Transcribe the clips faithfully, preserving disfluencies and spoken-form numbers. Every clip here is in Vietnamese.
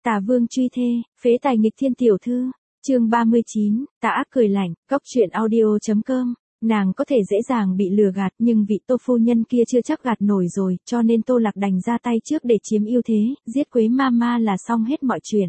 Tà vương truy thê, phế tài nghịch thiên tiểu thư, chương ba mươi chín, tà ác cười lạnh, góc truyện audio.com, nàng có thể dễ dàng bị lừa gạt nhưng vị Tô phu nhân kia chưa chắc gạt nổi rồi, cho nên Tô Lạc đành ra tay trước để chiếm ưu thế, giết Quế Mama là xong hết mọi chuyện.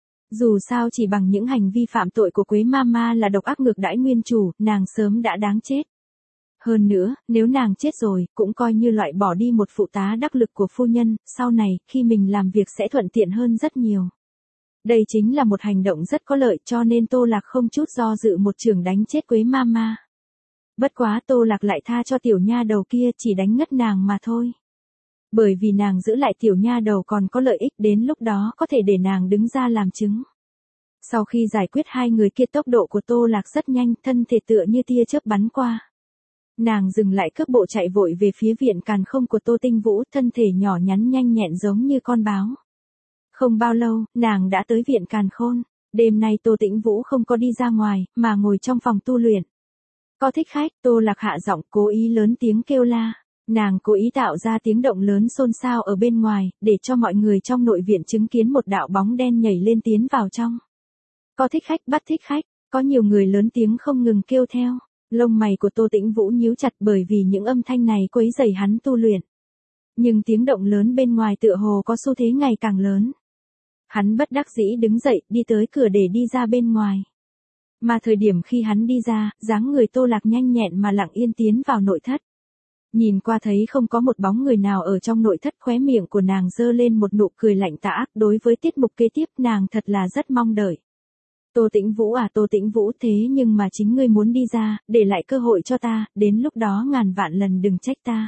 Dù sao chỉ bằng những hành vi phạm tội của Quế Mama là độc ác ngược đãi nguyên chủ, nàng sớm đã đáng chết. Hơn nữa, nếu nàng chết rồi, cũng coi như loại bỏ đi một phụ tá đắc lực của phu nhân, sau này, khi mình làm việc sẽ thuận tiện hơn rất nhiều. Đây chính là một hành động rất có lợi cho nên Tô Lạc không chút do dự một chưởng đánh chết Quế Mama. Bất quá Tô Lạc lại tha cho tiểu nha đầu kia chỉ đánh ngất nàng mà thôi. Bởi vì nàng giữ lại tiểu nha đầu còn có lợi ích đến lúc đó có thể để nàng đứng ra làm chứng. Sau khi giải quyết hai người kia tốc độ của Tô Lạc rất nhanh, thân thể tựa như tia chớp bắn qua. Nàng dừng lại cước bộ chạy vội về phía viện càn khôn của Tô Tinh Vũ, thân thể nhỏ nhắn nhanh nhẹn giống như con báo. Không bao lâu, nàng đã tới viện càn khôn. Đêm nay Tô Tĩnh Vũ không có đi ra ngoài, mà ngồi trong phòng tu luyện. Có thích khách, Tô Lạc hạ giọng cố ý lớn tiếng kêu la. Nàng cố ý tạo ra tiếng động lớn xôn xao ở bên ngoài, để cho mọi người trong nội viện chứng kiến một đạo bóng đen nhảy lên tiến vào trong. Có thích khách, bắt thích khách, có nhiều người lớn tiếng không ngừng kêu theo. Lông mày của Tô Tĩnh Vũ nhíu chặt bởi vì những âm thanh này quấy rầy hắn tu luyện. Nhưng tiếng động lớn bên ngoài tựa hồ có xu thế ngày càng lớn. Hắn bất đắc dĩ đứng dậy, đi tới cửa để đi ra bên ngoài. Mà thời điểm khi hắn đi ra, dáng người Tô Lạc nhanh nhẹn mà lặng yên tiến vào nội thất. Nhìn qua thấy không có một bóng người nào ở trong nội thất, khóe miệng của nàng giơ lên một nụ cười lạnh tà ác. Đối với tiết mục kế tiếp nàng thật là rất mong đợi. Tô Tĩnh Vũ à Tô Tĩnh Vũ, thế nhưng mà chính ngươi muốn đi ra, để lại cơ hội cho ta, đến lúc đó ngàn vạn lần đừng trách ta.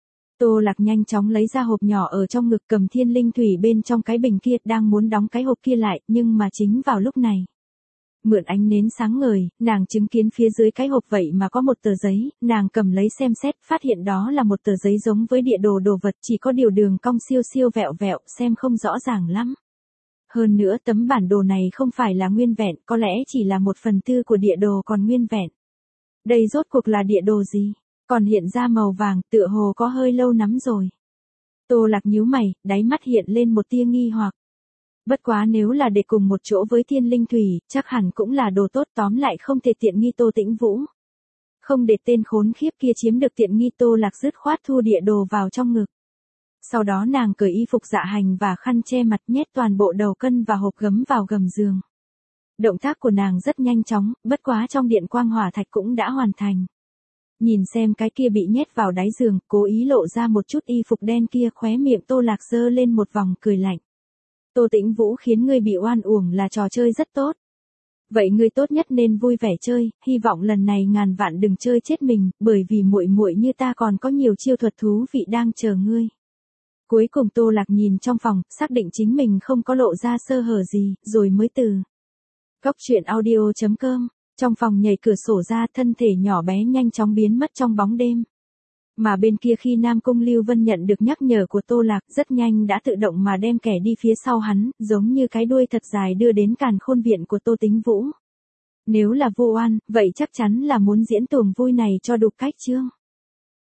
Tô Lạc nhanh chóng lấy ra hộp nhỏ ở trong ngực, cầm thiên linh thủy bên trong cái bình kia, đang muốn đóng cái hộp kia lại, nhưng mà chính vào lúc này. Mượn ánh nến sáng ngời, nàng chứng kiến phía dưới cái hộp vậy mà có một tờ giấy, nàng cầm lấy xem xét, phát hiện đó là một tờ giấy giống với địa đồ đồ vật, chỉ có điều đường cong siêu siêu vẹo vẹo, xem không rõ ràng lắm. Hơn nữa tấm bản đồ này không phải là nguyên vẹn, có lẽ chỉ là một phần tư của địa đồ còn nguyên vẹn. Đây rốt cuộc là địa đồ gì? Còn hiện ra màu vàng, tựa hồ có hơi lâu lắm rồi. Tô Lạc nhíu mày, đáy mắt hiện lên một tia nghi hoặc. Bất quá nếu là để cùng một chỗ với thiên linh thủy, chắc hẳn cũng là đồ tốt, tóm lại không thể tiện nghi Tô Tĩnh Vũ. Không để tên khốn khiếp kia chiếm được tiện nghi, Tô Lạc dứt khoát thu địa đồ vào trong ngực. Sau đó nàng cởi y phục dạ hành và khăn che mặt, nhét toàn bộ đầu cân và hộp gấm vào gầm giường. Động tác của nàng rất nhanh chóng, bất quá trong điện quang hỏa thạch cũng đã hoàn thành. Nhìn xem cái kia bị nhét vào đáy giường, cố ý lộ ra một chút y phục đen kia, khóe miệng Tô Lạc giơ lên một vòng cười lạnh. Tô Tĩnh Vũ, khiến ngươi bị oan uổng là trò chơi rất tốt. Vậy ngươi tốt nhất nên vui vẻ chơi, hy vọng lần này ngàn vạn đừng chơi chết mình, bởi vì muội muội như ta còn có nhiều chiêu thuật thú vị đang chờ ngươi. Cuối cùng Tô Lạc nhìn trong phòng, xác định chính mình không có lộ ra sơ hở gì, rồi mới từ góc truyện audio.com, trong phòng nhảy cửa sổ ra, thân thể nhỏ bé nhanh chóng biến mất trong bóng đêm. Mà bên kia khi Nam Cung Lưu Vân nhận được nhắc nhở của Tô Lạc, rất nhanh đã tự động mà đem kẻ đi phía sau hắn, giống như cái đuôi thật dài đưa đến càn khôn viện của Tô Tĩnh Vũ. Nếu là vô oan, vậy chắc chắn là muốn diễn tuồng vui này cho đục cách chương.